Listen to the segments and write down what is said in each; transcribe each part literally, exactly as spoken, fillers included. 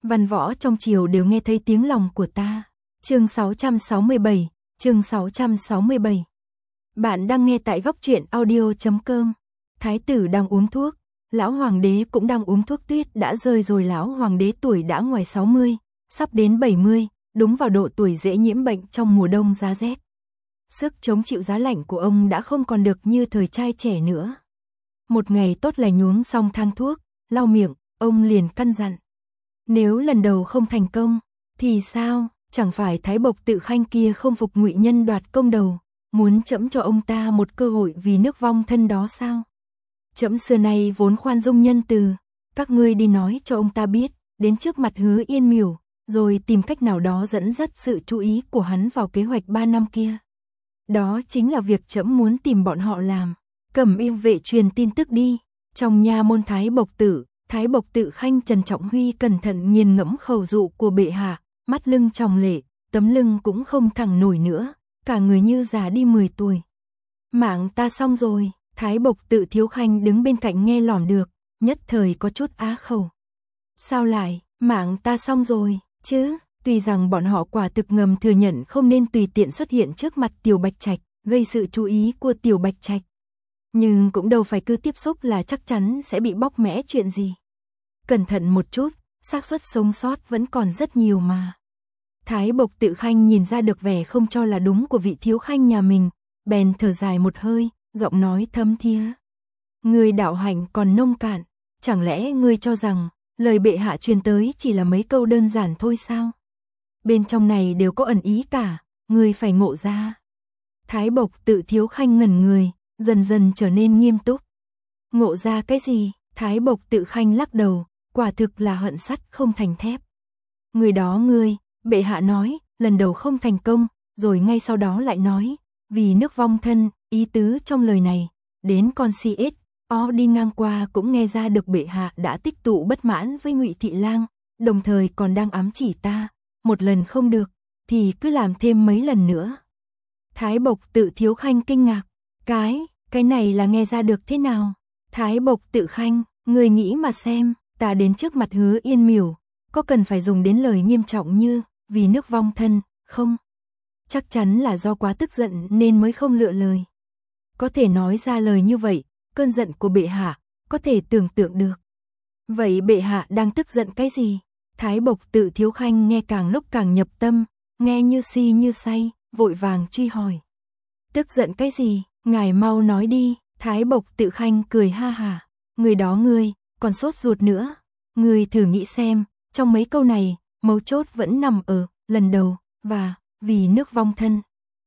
Văn võ trong triều đều nghe thấy tiếng lòng của ta. Chương sáu trăm sáu mươi bảy, chương sáu trăm sáu mươi bảy. Bạn đang nghe tại góc truyện audio chấm com. Thái tử đang uống thuốc, lão hoàng đế cũng đang uống thuốc. Tuyết đã rơi rồi, lão hoàng đế tuổi đã ngoài sáu mươi, sắp đến bảy mươi, đúng vào độ tuổi dễ nhiễm bệnh trong mùa đông giá rét. Sức chống chịu giá lạnh của ông đã không còn được như thời trai trẻ nữa. Một ngày tốt lành uống xong thang thuốc, lau miệng, ông liền căn dặn. Nếu lần đầu không thành công, thì sao? Chẳng phải Thái Bộc Tự Khanh kia không phục Ngụy Nhân đoạt công đầu, muốn trẫm cho ông ta một cơ hội vì nước vong thân đó sao? Trẫm xưa nay vốn khoan dung nhân từ, các ngươi đi nói cho ông ta biết, đến trước mặt Hứa Yên Miểu, rồi tìm cách nào đó dẫn dắt sự chú ý của hắn vào kế hoạch ba năm kia. Đó chính là việc trẫm muốn tìm bọn họ làm. Cẩm Y vệ truyền tin tức đi. Trong nha môn Thái Bộc Tự, Thái Bộc Tự Khanh Trần Trọng Huy cẩn thận nghiền ngẫm khẩu dụ của bệ hạ, mắt lưng tròng lệ, tấm lưng cũng không thẳng nổi nữa, cả người như già đi mười tuổi. Mạng ta xong rồi. Thái Bộc Tự Thiếu Khanh đứng bên cạnh nghe lỏm được, nhất thời có chút á khẩu. Sao lại, mạng ta xong rồi, chứ? Tuy rằng bọn họ quả thực ngầm thừa nhận không nên tùy tiện xuất hiện trước mặt Tiểu Bạch Trạch, gây sự chú ý của Tiểu Bạch Trạch. Nhưng cũng đâu phải cứ tiếp xúc là chắc chắn sẽ bị bóc mẽ chuyện gì. Cẩn thận một chút, xác suất sống sót vẫn còn rất nhiều mà. Thái Bộc Tự Khanh nhìn ra được vẻ không cho là đúng của vị thiếu khanh nhà mình, bèn thở dài một hơi, giọng nói thấm thía. Ngươi đạo hạnh còn nông cạn, chẳng lẽ ngươi cho rằng lời bệ hạ truyền tới chỉ là mấy câu đơn giản thôi sao? Bên trong này đều có ẩn ý cả, ngươi phải ngộ ra. Thái Bộc Tự Thiếu Khanh ngẩn người, dần dần trở nên nghiêm túc. Ngộ ra cái gì? Thái Bộc Tự Khanh lắc đầu, quả thực là hận sắt không thành thép. Người đó ngươi, bệ hạ nói, lần đầu không thành công, rồi ngay sau đó lại nói, vì nước vong thân, ý tứ trong lời này, đến con si ết, ó đi ngang qua cũng nghe ra được bệ hạ đã tích tụ bất mãn với Ngụy Thị Lang, đồng thời còn đang ám chỉ ta, một lần không được, thì cứ làm thêm mấy lần nữa. Thái Bộc Tự Thiếu Khanh kinh ngạc, cái, cái này là nghe ra được thế nào? Thái Bộc Tự Khanh, người nghĩ mà xem, ta đến trước mặt Hứa Yên Miểu, có cần phải dùng đến lời nghiêm trọng như, vì nước vong thân, không? Chắc chắn là do quá tức giận nên mới không lựa lời. Có thể nói ra lời như vậy, cơn giận của bệ hạ, có thể tưởng tượng được. Vậy bệ hạ đang tức giận cái gì? Thái Bộc Tự Thiếu Khanh nghe càng lúc càng nhập tâm, nghe như si như say, vội vàng truy hỏi. Tức giận cái gì? Ngài mau nói đi. Thái Bộc Tự Khanh cười ha hả. Người đó ngươi, còn sốt ruột nữa. Ngươi thử nghĩ xem, trong mấy câu này, mấu chốt vẫn nằm ở lần đầu, và vì nước vong thân.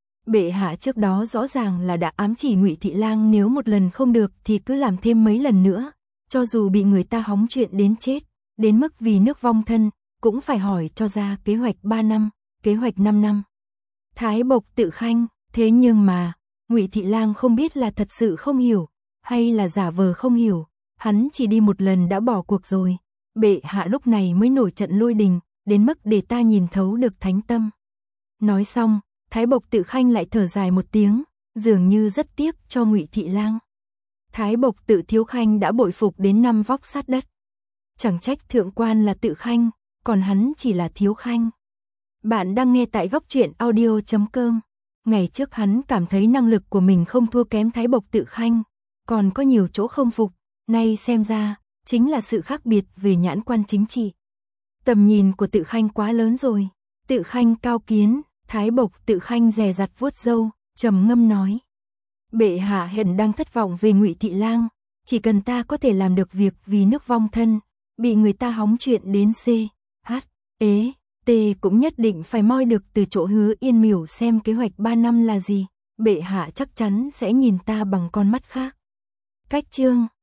Bệ hạ trước đó rõ ràng là đã ám chỉ Ngụy Thị Lang nếu một lần không được thì cứ làm thêm mấy lần nữa, cho dù bị người ta hóng chuyện đến chết, đến mức vì nước vong thân, cũng phải hỏi cho ra kế hoạch ba năm, kế hoạch năm năm. Thái Bộc Tự Khanh, thế nhưng mà, Ngụy Thị Lang không biết là thật sự không hiểu, hay là giả vờ không hiểu, hắn chỉ đi một lần đã bỏ cuộc rồi. Bệ hạ lúc này mới nổi trận lôi đình, đến mức để ta nhìn thấu được thánh tâm. Nói xong, Thái Bộc Tự Khanh lại thở dài một tiếng, dường như rất tiếc cho Ngụy Thị Lang. Thái Bộc Tự Thiếu Khanh đã bội phục đến năm vóc sát đất. Chẳng trách thượng quan là Tự Khanh, còn hắn chỉ là Thiếu Khanh. Bạn đang nghe tại góc truyện audio chấm com. Ngày trước hắn cảm thấy năng lực của mình không thua kém Thái Bộc Tự Khanh, còn có nhiều chỗ không phục, nay xem ra, chính là sự khác biệt về nhãn quan chính trị. Tầm nhìn của Tự Khanh quá lớn rồi. Tự Khanh cao kiến. Thái Bộc Tự Khanh dè dặt vuốt râu, trầm ngâm nói. Bệ hạ hiện đang thất vọng về Ngụy Thị Lang, chỉ cần ta có thể làm được việc vì nước vong thân, bị người ta hóng chuyện đến C, H, E, T cũng nhất định phải moi được từ chỗ Hứa Yên Miểu xem kế hoạch ba năm là gì, bệ hạ chắc chắn sẽ nhìn ta bằng con mắt khác. Cách chương